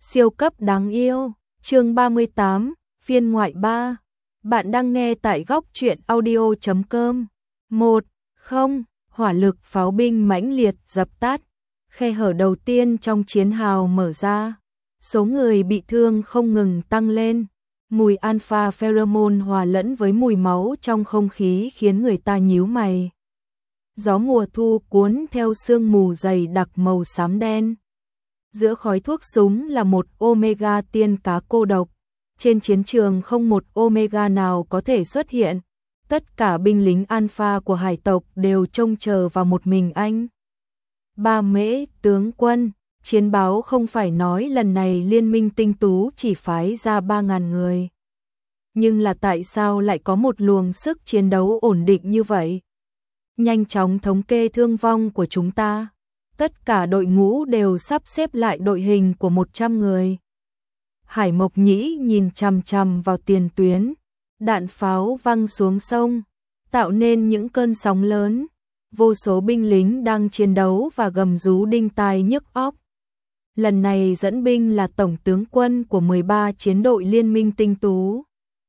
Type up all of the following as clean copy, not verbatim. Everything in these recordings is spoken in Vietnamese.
Siêu cấp đáng yêu, chương 38, phiên ngoại 3. Bạn đang nghe tại góc truyện audio.com. 1. Không, hỏa lực pháo binh mãnh liệt dập tắt. Khe hở đầu tiên trong chiến hào mở ra. Số người bị thương không ngừng tăng lên. Mùi alpha pheromone hòa lẫn với mùi máu trong không khí khiến người ta nhíu mày. Gió mùa thu cuốn theo sương mù dày đặc màu xám đen. Giữa khói thuốc súng là một Omega tiên cá cô độc. Trên chiến trường không một Omega nào có thể xuất hiện. Tất cả binh lính alpha của hải tộc đều trông chờ vào một mình anh. Ba Mễ, tướng quân, chiến báo không phải nói lần này liên minh tinh tú chỉ phái ra 3.000 người. Nhưng là tại sao lại có một luồng sức chiến đấu ổn định như vậy? Nhanh chóng thống kê thương vong của chúng ta. Tất cả đội ngũ đều sắp xếp lại đội hình của 100 người. Hải Mộc Nhĩ nhìn chằm chằm vào tiền tuyến. Đạn pháo văng xuống sông, tạo nên những cơn sóng lớn. Vô số binh lính đang chiến đấu và gầm rú đinh tai nhức óc. Lần này dẫn binh là tổng tướng quân của 13 chiến đội liên minh tinh tú.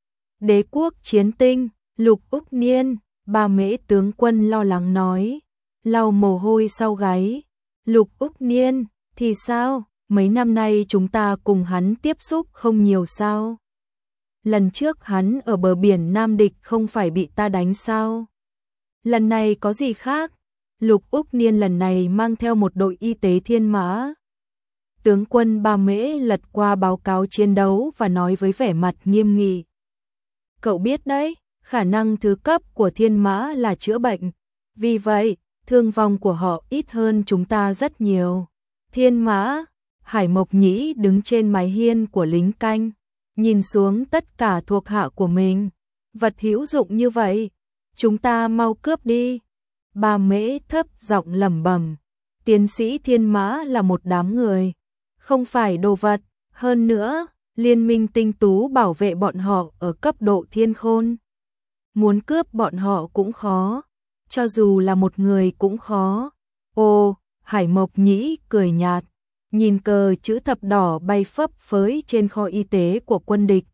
Đế quốc chiến tinh, Lục Úc Niên, Ba Mễ tướng quân lo lắng nói, lau mồ hôi sau gáy. Lục Úc Niên, thì sao? Mấy năm nay chúng ta cùng hắn tiếp xúc không nhiều sao? Lần trước hắn ở bờ biển Nam Địch không phải bị ta đánh sao? Lần này có gì khác? Lục Úc Niên lần này mang theo một đội y tế thiên mã. Tướng quân Ba Mễ lật qua báo cáo chiến đấu và nói với vẻ mặt nghiêm nghị. Cậu biết đấy, khả năng thứ cấp của thiên mã là chữa bệnh. Vì vậy, thương vong của họ ít hơn chúng ta rất nhiều. Thiên mã, Hải Mộc Nhĩ đứng trên mái hiên của lính canh, nhìn xuống tất cả thuộc hạ của mình. Vật hữu dụng như vậy, chúng ta mau cướp đi. Ba Mễ thấp giọng lẩm bẩm, tiến sĩ thiên mã là một đám người, không phải đồ vật. Hơn nữa, liên minh tinh tú bảo vệ bọn họ ở cấp độ thiên khôn. Muốn cướp bọn họ cũng khó. Cho dù là một người cũng khó. Ồ, Hải Mộc Nhĩ cười nhạt, nhìn cờ chữ thập đỏ bay phấp phới trên kho y tế của quân địch.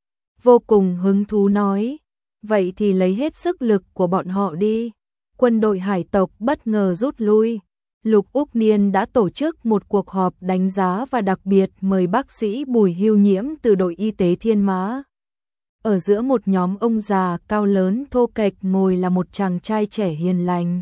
Vô cùng hứng thú nói, vậy thì lấy hết sức lực của bọn họ đi. Quân đội hải tộc bất ngờ rút lui. Lục Úc Niên đã tổ chức một cuộc họp đánh giá và đặc biệt mời bác sĩ Bùi Hưu Nhiễm từ đội y tế thiên mã. Ở giữa một nhóm ông già cao lớn thô kệch ngồi là một chàng trai trẻ hiền lành.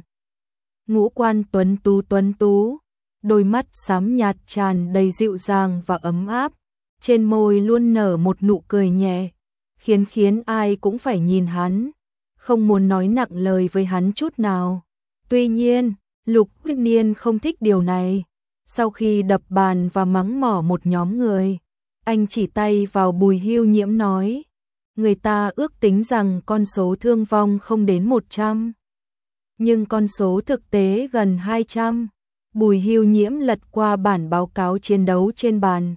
Ngũ quan tuấn tú, đôi mắt xám nhạt tràn đầy dịu dàng và ấm áp, trên môi luôn nở một nụ cười nhẹ, khiến ai cũng phải nhìn hắn, không muốn nói nặng lời với hắn chút nào. Tuy nhiên, Lục Úc Niên không thích điều này. Sau khi đập bàn và mắng mỏ một nhóm người, anh chỉ tay vào Bùi Hưu Nhiễm nói, người ta ước tính rằng con số thương vong không đến 100, nhưng con số thực tế gần 200. Bùi Hưu Nhiễm lật qua bản báo cáo chiến đấu trên bàn,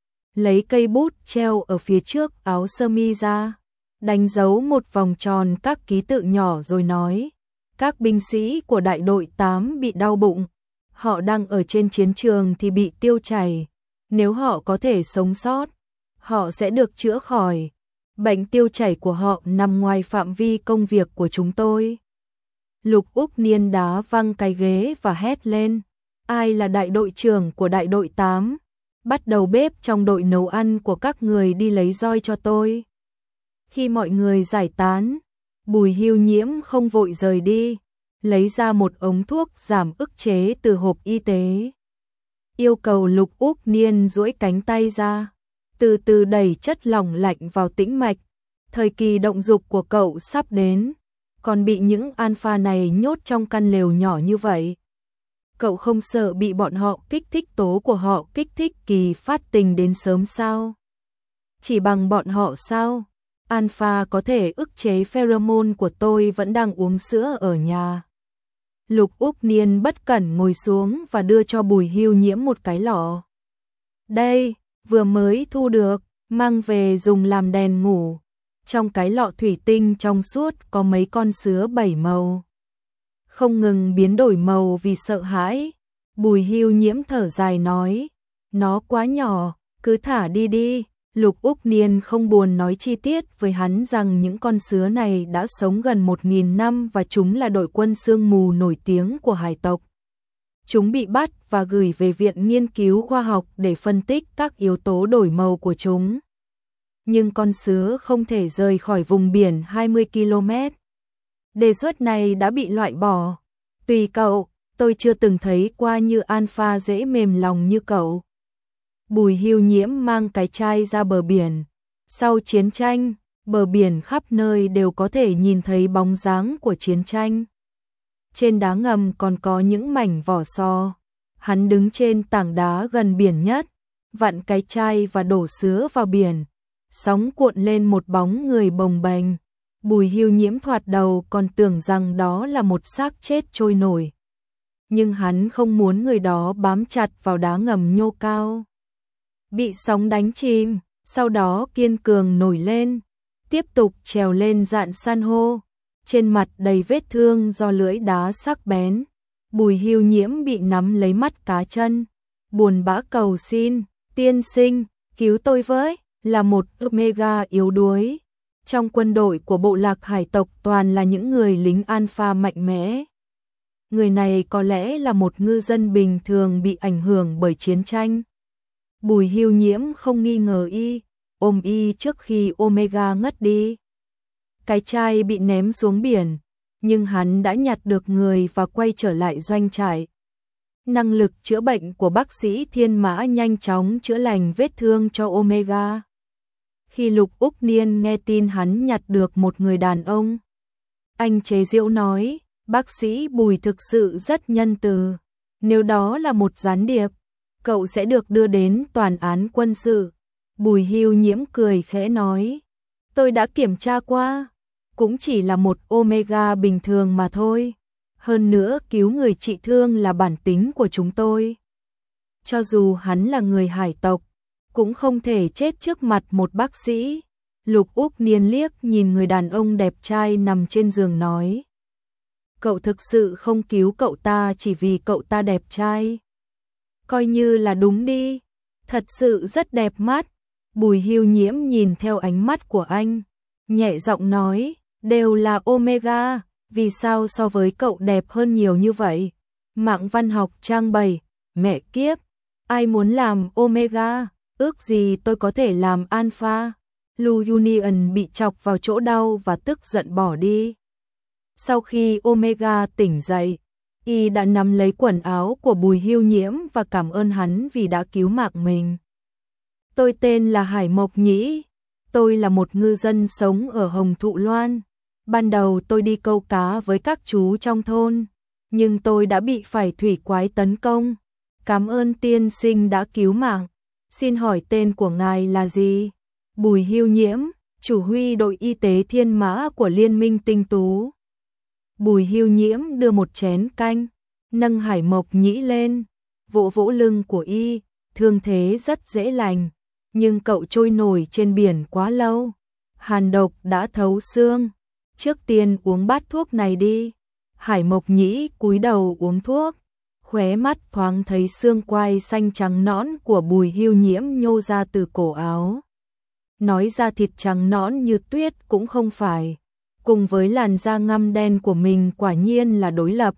lấy cây bút treo ở phía trước áo sơ mi ra, đánh dấu một vòng tròn các ký tự nhỏ rồi nói, các binh sĩ của đại đội 8 bị đau bụng, họ đang ở trên chiến trường thì bị tiêu chảy, nếu họ có thể sống sót, họ sẽ được chữa khỏi. Bệnh tiêu chảy của họ nằm ngoài phạm vi công việc của chúng tôi. Lục Úc Niên đá văng cái ghế và hét lên, ai là đại đội trưởng của đại đội 8? Bắt đầu bếp trong đội nấu ăn của các người đi lấy roi cho tôi. Khi mọi người giải tán, Bùi Hưu Nhiễm không vội rời đi, lấy ra một ống thuốc giảm ức chế từ hộp y tế. Yêu cầu Lục Úc Niên duỗi cánh tay ra, từ từ đẩy chất lỏng lạnh vào tĩnh mạch. Thời kỳ động dục của cậu sắp đến, còn bị những alpha này nhốt trong căn lều nhỏ như vậy. Cậu không sợ bị bọn họ kích thích tố của họ kích thích kỳ phát tình đến sớm sao? Chỉ bằng bọn họ sao? Alpha có thể ức chế pheromone của tôi vẫn đang uống sữa ở nhà. Lục Úc Niên bất cẩn ngồi xuống và đưa cho Bùi Hưu Nhiễm một cái lọ. Đây, vừa mới thu được, mang về dùng làm đèn ngủ. Trong cái lọ thủy tinh trong suốt có mấy con sứa 7 màu. Không ngừng biến đổi màu vì sợ hãi. Bùi Hưu Nhiễm thở dài nói, nó quá nhỏ, Cứ thả đi đi. Lục Úc Niên không buồn nói chi tiết với hắn rằng những con sứa này đã sống gần 1.000 năm và chúng là đội quân sương mù nổi tiếng của hải tộc. Chúng bị bắt và gửi về Viện Nghiên cứu Khoa học để phân tích các yếu tố đổi màu của chúng. Nhưng con sứa không thể rời khỏi vùng biển 20 km. Đề xuất này đã bị loại bỏ. Tùy cậu, tôi chưa từng thấy qua như Alpha dễ mềm lòng như cậu. Bùi Hưu Nhiễm mang cái chai ra bờ biển. Sau chiến tranh, bờ biển khắp nơi đều có thể nhìn thấy bóng dáng của chiến tranh. Trên đá ngầm còn có những mảnh vỏ sò. Hắn đứng trên tảng đá gần biển nhất, vặn cái chai và đổ sứa vào biển. Sóng cuộn lên một bóng người bồng bềnh. Bùi Hưu Nhiễm thoạt đầu còn tưởng rằng đó là một xác chết trôi nổi. Nhưng hắn không muốn người đó bám chặt vào đá ngầm nhô cao. Bị sóng đánh chìm, sau đó kiên cường nổi lên, tiếp tục trèo lên dạn san hô. Trên mặt đầy vết thương do lưỡi đá sắc bén. Bùi Hưu Nhiễm bị nắm lấy mắt cá chân, buồn bã cầu xin, tiên sinh, cứu tôi với, là một Omega yếu đuối. Trong quân đội của bộ lạc hải tộc toàn là những người lính alpha mạnh mẽ. Người này có lẽ là một ngư dân bình thường bị ảnh hưởng bởi chiến tranh. Bùi Hưu Nhiễm không nghi ngờ y, ôm y trước khi Omega ngất đi. Cái chai bị ném xuống biển, nhưng hắn đã nhặt được người và quay trở lại doanh trại. Năng lực chữa bệnh của bác sĩ Thiên Mã nhanh chóng chữa lành vết thương cho Omega. Khi Lục Úc Niên nghe tin hắn nhặt được một người đàn ông, anh chế giễu nói, bác sĩ Bùi thực sự rất nhân từ. Nếu đó là một gián điệp, cậu sẽ được đưa đến tòa án quân sự. Bùi Hưu Nhiễm cười khẽ nói, tôi đã kiểm tra qua, cũng chỉ là một Omega bình thường mà thôi. Hơn nữa cứu người trị thương là bản tính của chúng tôi. Cho dù hắn là người hải tộc, cũng không thể chết trước mặt một bác sĩ. Lục Úc Niên liếc nhìn người đàn ông đẹp trai nằm trên giường nói, cậu thực sự không cứu cậu ta chỉ vì cậu ta đẹp trai. Coi như là đúng đi, thật sự rất đẹp mắt. Bùi Hưu Nhiễm nhìn theo ánh mắt của anh, nhẹ giọng nói, đều là Omega, vì sao so với cậu đẹp hơn nhiều như vậy? Mạng văn học trang 7, mẹ kiếp, ai muốn làm Omega, ước gì tôi có thể làm Alpha. Lu Union bị chọc vào chỗ đau và tức giận bỏ đi. Sau khi Omega tỉnh dậy, y đã nắm lấy quần áo của Bùi Hưu Nhiễm và cảm ơn hắn vì đã cứu mạng mình. Tôi tên là Hải Mộc Nhĩ, tôi là một ngư dân sống ở Hồng Thụ Loan. Ban đầu tôi đi câu cá với các chú trong thôn, nhưng tôi đã bị phải thủy quái tấn công. Cảm ơn tiên sinh đã cứu mạng. Xin hỏi tên của ngài là gì? Bùi Hưu Nhiễm, chủ huy đội y tế Thiên Mã của Liên minh Tinh Tú. Bùi Hưu Nhiễm đưa một chén canh, nâng Hải Mộc Nhĩ lên, vỗ vỗ lưng của y, thương thế rất dễ lành, nhưng cậu trôi nổi trên biển quá lâu, hàn độc đã thấu xương, trước tiên uống bát thuốc này đi. Hải Mộc Nhĩ cúi đầu uống thuốc, khóe mắt thoáng thấy xương quai xanh trắng nõn của Bùi Hưu Nhiễm nhô ra từ cổ áo. Nói ra thịt trắng nõn như tuyết cũng không phải, cùng với làn da ngăm đen của mình quả nhiên là đối lập.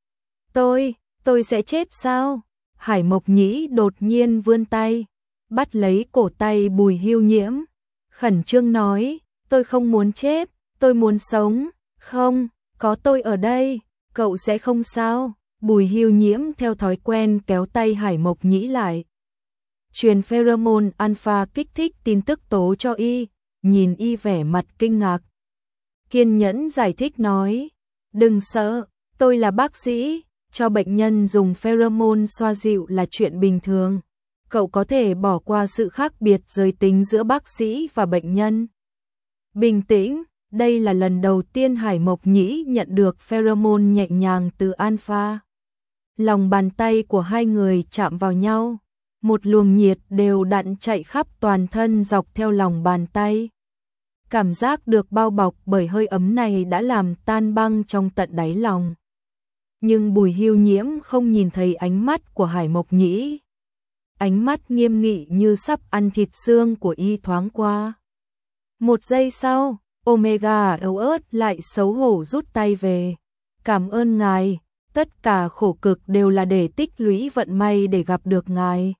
Tôi sẽ chết sao? Hải Mộc Nhĩ đột nhiên vươn tay, bắt lấy cổ tay Bùi Hưu Nhiễm, khẩn trương nói, tôi không muốn chết, tôi muốn sống, không, có tôi ở đây, cậu sẽ không sao. Bùi Hưu Nhiễm theo thói quen kéo tay Hải Mộc Nhĩ lại. Truyền pheromone alpha kích thích tin tức tố cho y, nhìn y vẻ mặt kinh ngạc. Kiên nhẫn giải thích nói, đừng sợ, tôi là bác sĩ, cho bệnh nhân dùng pheromone xoa dịu là chuyện bình thường. Cậu có thể bỏ qua sự khác biệt giới tính giữa bác sĩ và bệnh nhân. Bình tĩnh, đây là lần đầu tiên Hải Mộc Nhĩ nhận được pheromone nhẹ nhàng từ alpha. Lòng bàn tay của hai người chạm vào nhau, một luồng nhiệt đều đặn chạy khắp toàn thân dọc theo lòng bàn tay. Cảm giác được bao bọc bởi hơi ấm này đã làm tan băng trong tận đáy lòng. Nhưng Bùi Hưu Nhiễm không nhìn thấy ánh mắt của Hải Mộc Nhĩ. ánh mắt nghiêm nghị như sắp ăn thịt xương của y thoáng qua. Một giây sau, Omega yếu ớt lại xấu hổ rút tay về. Cảm ơn ngài, tất cả khổ cực đều là để tích lũy vận may để gặp được ngài.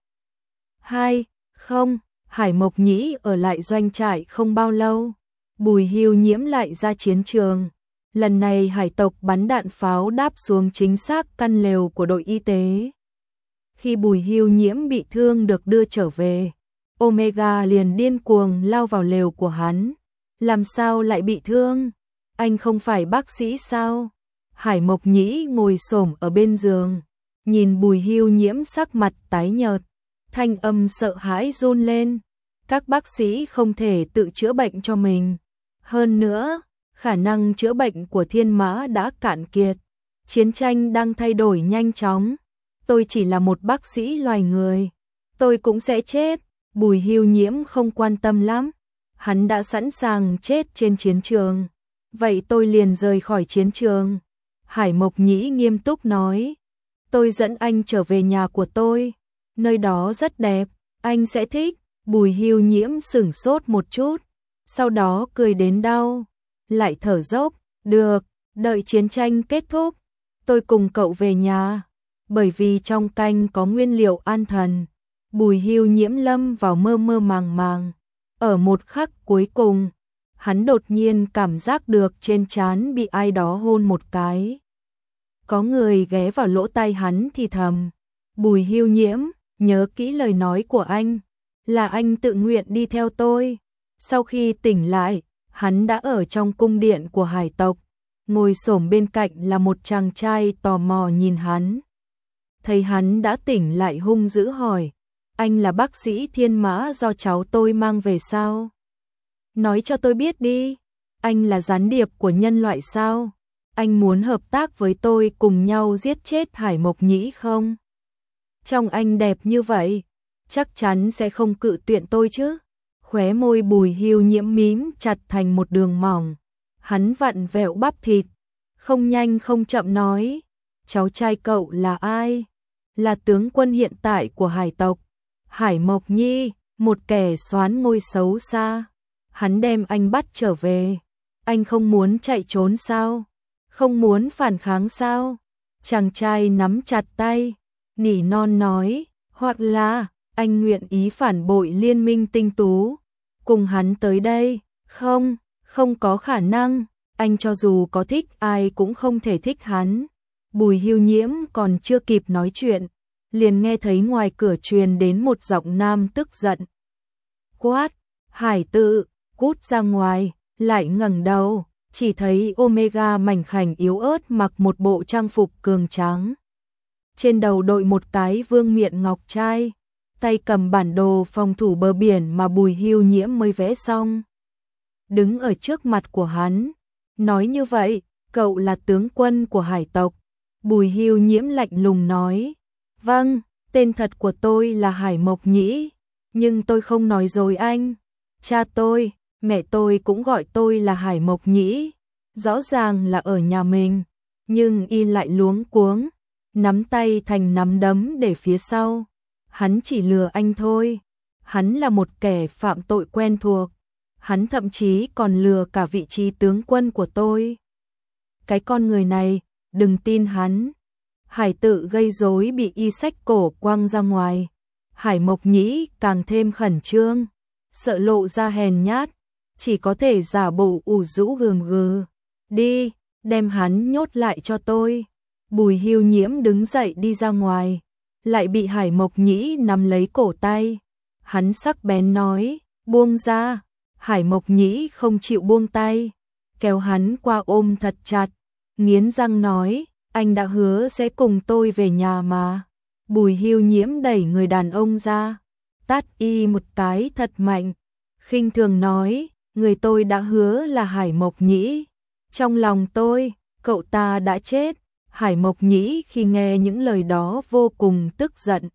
Không, Hải Mộc Nhĩ ở lại doanh trại không bao lâu. Bùi Hưu Nhiễm lại ra chiến trường. Lần này hải tộc bắn đạn pháo đáp xuống chính xác căn lều của đội y tế. Khi Bùi Hưu Nhiễm bị thương được đưa trở về, Omega liền điên cuồng lao vào lều của hắn. Làm sao lại bị thương? Anh không phải bác sĩ sao? Hải Mộc Nhĩ ngồi xổm ở bên giường, nhìn Bùi Hưu Nhiễm sắc mặt tái nhợt, thanh âm sợ hãi run lên. Các bác sĩ không thể tự chữa bệnh cho mình. Hơn nữa, khả năng chữa bệnh của Thiên Mã đã cạn kiệt. Chiến tranh đang thay đổi nhanh chóng. Tôi chỉ là một bác sĩ loài người. Tôi cũng sẽ chết. Bùi Hưu Nhiễm không quan tâm lắm. Hắn đã sẵn sàng chết trên chiến trường. Vậy tôi liền rời khỏi chiến trường. Hải Mộc Nhĩ nghiêm túc nói. Tôi dẫn anh trở về nhà của tôi. Nơi đó rất đẹp, anh sẽ thích. Bùi Hưu Nhiễm sửng sốt một chút, sau đó cười đến đau, lại thở dốc. Được, đợi chiến tranh kết thúc, tôi cùng cậu về nhà. Bởi vì trong canh có nguyên liệu an thần, Bùi Hưu Nhiễm lâm vào mơ mơ màng màng. Ở một khắc cuối cùng, hắn đột nhiên cảm giác được trên trán bị ai đó hôn một cái. Có người ghé vào lỗ tai hắn thì thầm. Bùi Hưu Nhiễm, nhớ kỹ lời nói của anh. Là anh tự nguyện đi theo tôi. Sau khi tỉnh lại, hắn đã ở trong cung điện của hải tộc. Ngồi xổm bên cạnh là một chàng trai tò mò nhìn hắn. Thấy hắn đã tỉnh lại hung dữ hỏi. Anh là bác sĩ Thiên Mã do cháu tôi mang về sao? Nói cho tôi biết đi. Anh là gián điệp của nhân loại sao? Anh muốn hợp tác với tôi cùng nhau giết chết Hải Mộc Nhĩ không? Trông anh đẹp như vậy, chắc chắn sẽ không cự tuyệt tôi chứ. Khóe môi Bùi Hưu Nhiễm mím chặt thành một đường mỏng. Hắn vặn vẹo bắp thịt, không nhanh không chậm nói. Cháu trai cậu là ai? Là tướng quân hiện tại của hải tộc, Hải Mộc Nhi, một kẻ soán ngôi xấu xa. Hắn đem anh bắt trở về. Anh không muốn chạy trốn sao? Không muốn phản kháng sao? Chàng trai nắm chặt tay, nỉ non nói, hoặc là anh nguyện ý phản bội liên minh tinh tú, cùng hắn tới đây. Không, không có khả năng, anh cho dù có thích ai cũng không thể thích hắn. Bùi Hưu Nhiễm còn chưa kịp nói chuyện, liền nghe thấy ngoài cửa truyền đến một giọng nam tức giận. Quát, Hải Tự, cút ra ngoài. Lại ngẩng đầu, chỉ thấy Omega mảnh khảnh yếu ớt mặc một bộ trang phục cường tráng. Trên đầu đội một cái vương miện ngọc trai, tay cầm bản đồ phòng thủ bờ biển mà Bùi Hưu Nhiễm mới vẽ xong. Đứng ở trước mặt của hắn, nói như vậy, cậu là tướng quân của hải tộc. Bùi Hưu Nhiễm lạnh lùng nói, vâng, tên thật của tôi là Hải Mộc Nhĩ, nhưng tôi không nói dối anh. Cha tôi, mẹ tôi cũng gọi tôi là Hải Mộc Nhĩ, rõ ràng là ở nhà mình, nhưng y lại luống cuống, nắm tay thành nắm đấm để phía sau. Hắn chỉ lừa anh thôi, hắn là một kẻ phạm tội quen thuộc, hắn thậm chí còn lừa cả vị trí tướng quân của tôi. Cái con người này, đừng tin hắn. Hải Tự gây rối bị y xách cổ quăng ra ngoài. Hải Mộc Nhĩ càng thêm khẩn trương, sợ lộ ra hèn nhát, chỉ có thể giả bộ ủ rũ gườm gừ. Đi, đem hắn nhốt lại cho tôi. Bùi Hưu Nhiễm đứng dậy đi ra ngoài, lại bị Hải Mộc Nhĩ nắm lấy cổ tay. Hắn sắc bén nói, buông ra. Hải Mộc Nhĩ không chịu buông tay, kéo hắn qua ôm thật chặt, nghiến răng nói, anh đã hứa sẽ cùng tôi về nhà mà. Bùi Hưu Nhiễm đẩy người đàn ông ra, tát y một cái thật mạnh, khinh thường nói, người tôi đã hứa là Hải Mộc Nhĩ. Trong lòng tôi, cậu ta đã chết. Hải Mộc Nhĩ khi nghe những lời đó vô cùng tức giận.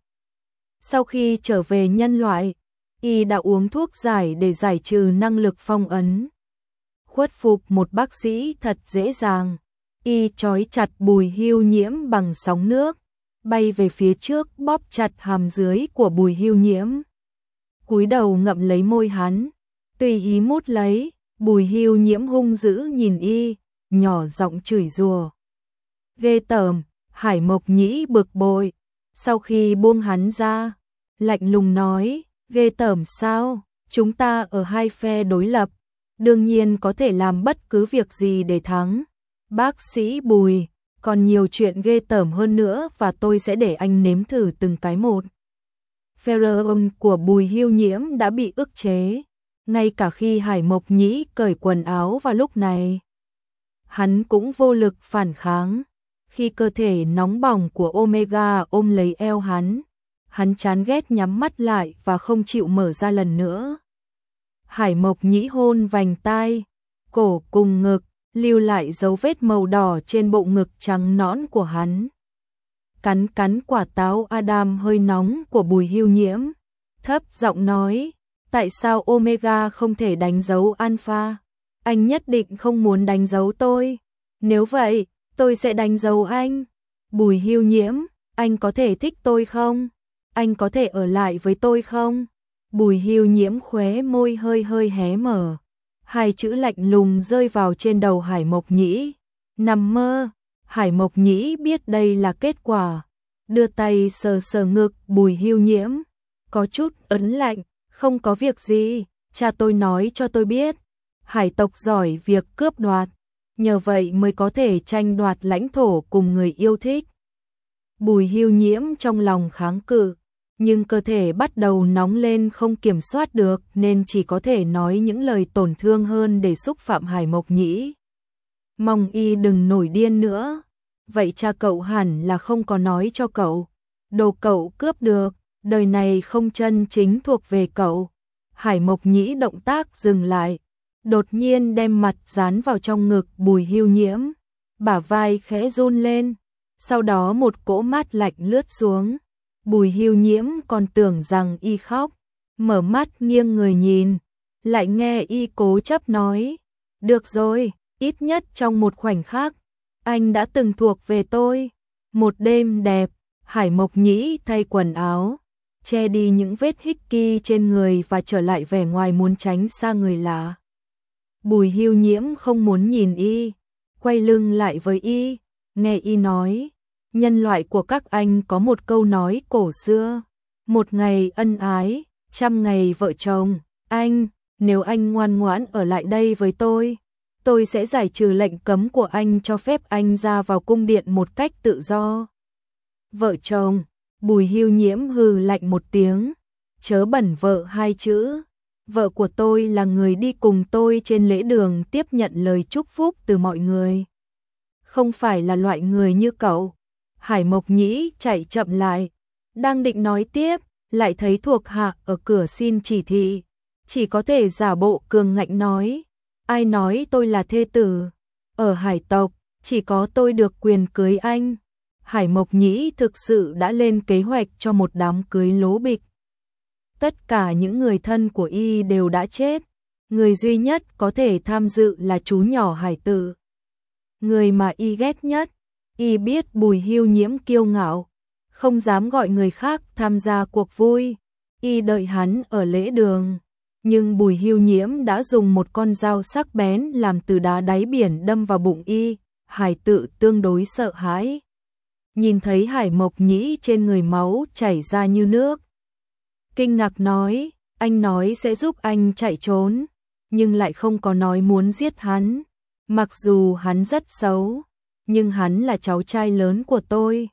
Sau khi trở về nhân loại, y đã uống thuốc giải để giải trừ năng lực phong ấn. Khuất phục một bác sĩ thật dễ dàng. Y trói chặt Bùi Hưu Nhiễm bằng sóng nước, bay về phía trước bóp chặt hàm dưới của Bùi Hưu Nhiễm. Cúi đầu ngậm lấy môi hắn, tùy ý mút lấy. Bùi Hưu Nhiễm hung dữ nhìn y, nhỏ giọng chửi rủa. Ghê tởm. Hải Mộc Nhĩ bực bội, sau khi buông hắn ra, lạnh lùng nói, ghê tởm sao, chúng ta ở hai phe đối lập, đương nhiên có thể làm bất cứ việc gì để thắng. Bác sĩ Bùi, còn nhiều chuyện ghê tởm hơn nữa và tôi sẽ để anh nếm thử từng cái một. Pheromone của Bùi Hưu Nhiễm đã bị ức chế, ngay cả khi Hải Mộc Nhĩ cởi quần áo vào lúc này. Hắn cũng vô lực phản kháng. Khi cơ thể nóng bỏng của Omega ôm lấy eo hắn chán ghét nhắm mắt lại và không chịu mở ra lần nữa. Hải Mộc Nhĩ hôn vành tai, cổ cùng ngực, lưu lại dấu vết màu đỏ trên bộ ngực trắng nõn của hắn. Cắn quả táo Adam hơi nóng của Bùi Hưu Nhiễm, thấp giọng nói, tại sao Omega không thể đánh dấu Alpha? Anh nhất định không muốn đánh dấu tôi. Nếu vậy, tôi sẽ đánh dấu anh. Bùi Hưu Nhiễm, anh có thể thích tôi không? Anh có thể ở lại với tôi không? Bùi Hưu Nhiễm khóe môi hơi hé mở. Hai chữ lạnh lùng rơi vào trên đầu Hải Mộc Nhĩ. Nằm mơ. Hải Mộc Nhĩ biết đây là kết quả. Đưa tay sờ ngực Bùi Hưu Nhiễm. Có chút ấn lạnh. Không có việc gì. Cha tôi nói cho tôi biết. Hải tộc giỏi việc cướp đoạt. Nhờ vậy mới có thể tranh đoạt lãnh thổ cùng người yêu thích. Bùi Hưu Nhiễm trong lòng kháng cự, nhưng cơ thể bắt đầu nóng lên không kiểm soát được nên chỉ có thể nói những lời tổn thương hơn để xúc phạm Hải Mộc Nhĩ. Mong y đừng nổi điên nữa. Vậy cha cậu hẳn là không có nói cho cậu. Đồ cậu cướp được, đời này không chân chính thuộc về cậu. Hải Mộc Nhĩ động tác dừng lại. Đột nhiên đem mặt dán vào trong ngực Bùi Hưu Nhiễm, bả vai khẽ run lên, sau đó một cỗ mát lạnh lướt xuống. Bùi Hưu Nhiễm còn tưởng rằng y khóc, mở mắt nghiêng người nhìn, lại nghe y cố chấp nói, được rồi, ít nhất trong một khoảnh khắc, anh đã từng thuộc về tôi. Một đêm đẹp, Hải Mộc Nhĩ thay quần áo, che đi những vết hickey trên người và trở lại vẻ ngoài muốn tránh xa người lạ. Bùi Hưu Nhiễm không muốn nhìn y, quay lưng lại với y, nghe y nói, nhân loại của các anh có một câu nói cổ xưa, một ngày ân ái, trăm ngày vợ chồng. Anh, nếu anh ngoan ngoãn ở lại đây với tôi sẽ giải trừ lệnh cấm của anh, cho phép anh ra vào cung điện một cách tự do. Vợ chồng. Bùi Hưu Nhiễm hừ lạnh một tiếng, chớ bẩn vợ hai chữ. Vợ của tôi là người đi cùng tôi trên lễ đường tiếp nhận lời chúc phúc từ mọi người. Không phải là loại người như cậu. Hải Mộc Nhĩ chạy chậm lại, đang định nói tiếp, lại thấy thuộc hạ ở cửa xin chỉ thị. Chỉ có thể giả bộ cường ngạnh nói, ai nói tôi là thê tử? Ở hải tộc, chỉ có tôi được quyền cưới anh. Hải Mộc Nhĩ thực sự đã lên kế hoạch cho một đám cưới lố bịch. Tất cả những người thân của y đều đã chết, người duy nhất có thể tham dự là chú nhỏ Hải Tử. Người mà y ghét nhất, y biết Bùi Hưu Nhiễm kiêu ngạo, không dám gọi người khác tham gia cuộc vui, y đợi hắn ở lễ đường. Nhưng Bùi Hưu Nhiễm đã dùng một con dao sắc bén làm từ đá đáy biển đâm vào bụng y, Hải Tử tương đối sợ hãi. Nhìn thấy Hải Mộc Nhĩ trên người máu chảy ra như nước, kinh ngạc nói, anh nói sẽ giúp anh chạy trốn, nhưng lại không có nói muốn giết hắn. Mặc dù hắn rất xấu, nhưng hắn là cháu trai lớn của tôi.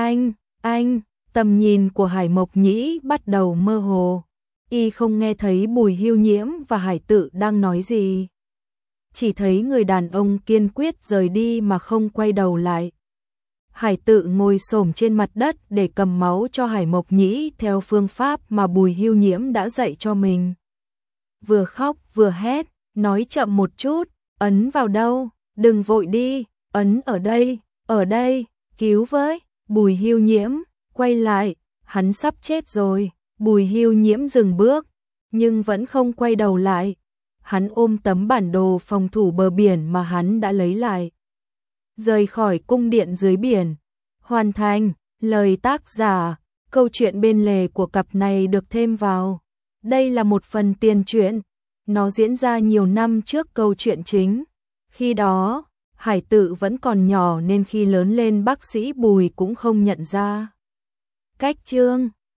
Anh, tầm nhìn của Hải Mộc Nhĩ bắt đầu mơ hồ. Y không nghe thấy Bùi Hưu Nhiễm và Hải Tử đang nói gì. Chỉ thấy người đàn ông kiên quyết rời đi mà không quay đầu lại. Hải Tử ngồi xổm trên mặt đất để cầm máu cho Hải Mộc Nhĩ theo phương pháp mà Bùi Hưu Nhiễm đã dạy cho mình. Vừa khóc vừa hét, nói chậm một chút, ấn vào đâu, đừng vội đi, ấn ở đây, cứu với. Bùi Hưu Nhiễm, quay lại, hắn sắp chết rồi. Bùi Hưu Nhiễm dừng bước, nhưng vẫn không quay đầu lại. Hắn ôm tấm bản đồ phòng thủ bờ biển mà hắn đã lấy lại. Rời khỏi cung điện dưới biển. Hoàn thành. Lời tác giả, câu chuyện bên lề của cặp này được thêm vào. Đây là một phần tiền truyện, nó diễn ra nhiều năm trước câu chuyện chính. Khi đó, Hải Tự vẫn còn nhỏ nên khi lớn lên bác sĩ Bùi cũng không nhận ra. Cách chương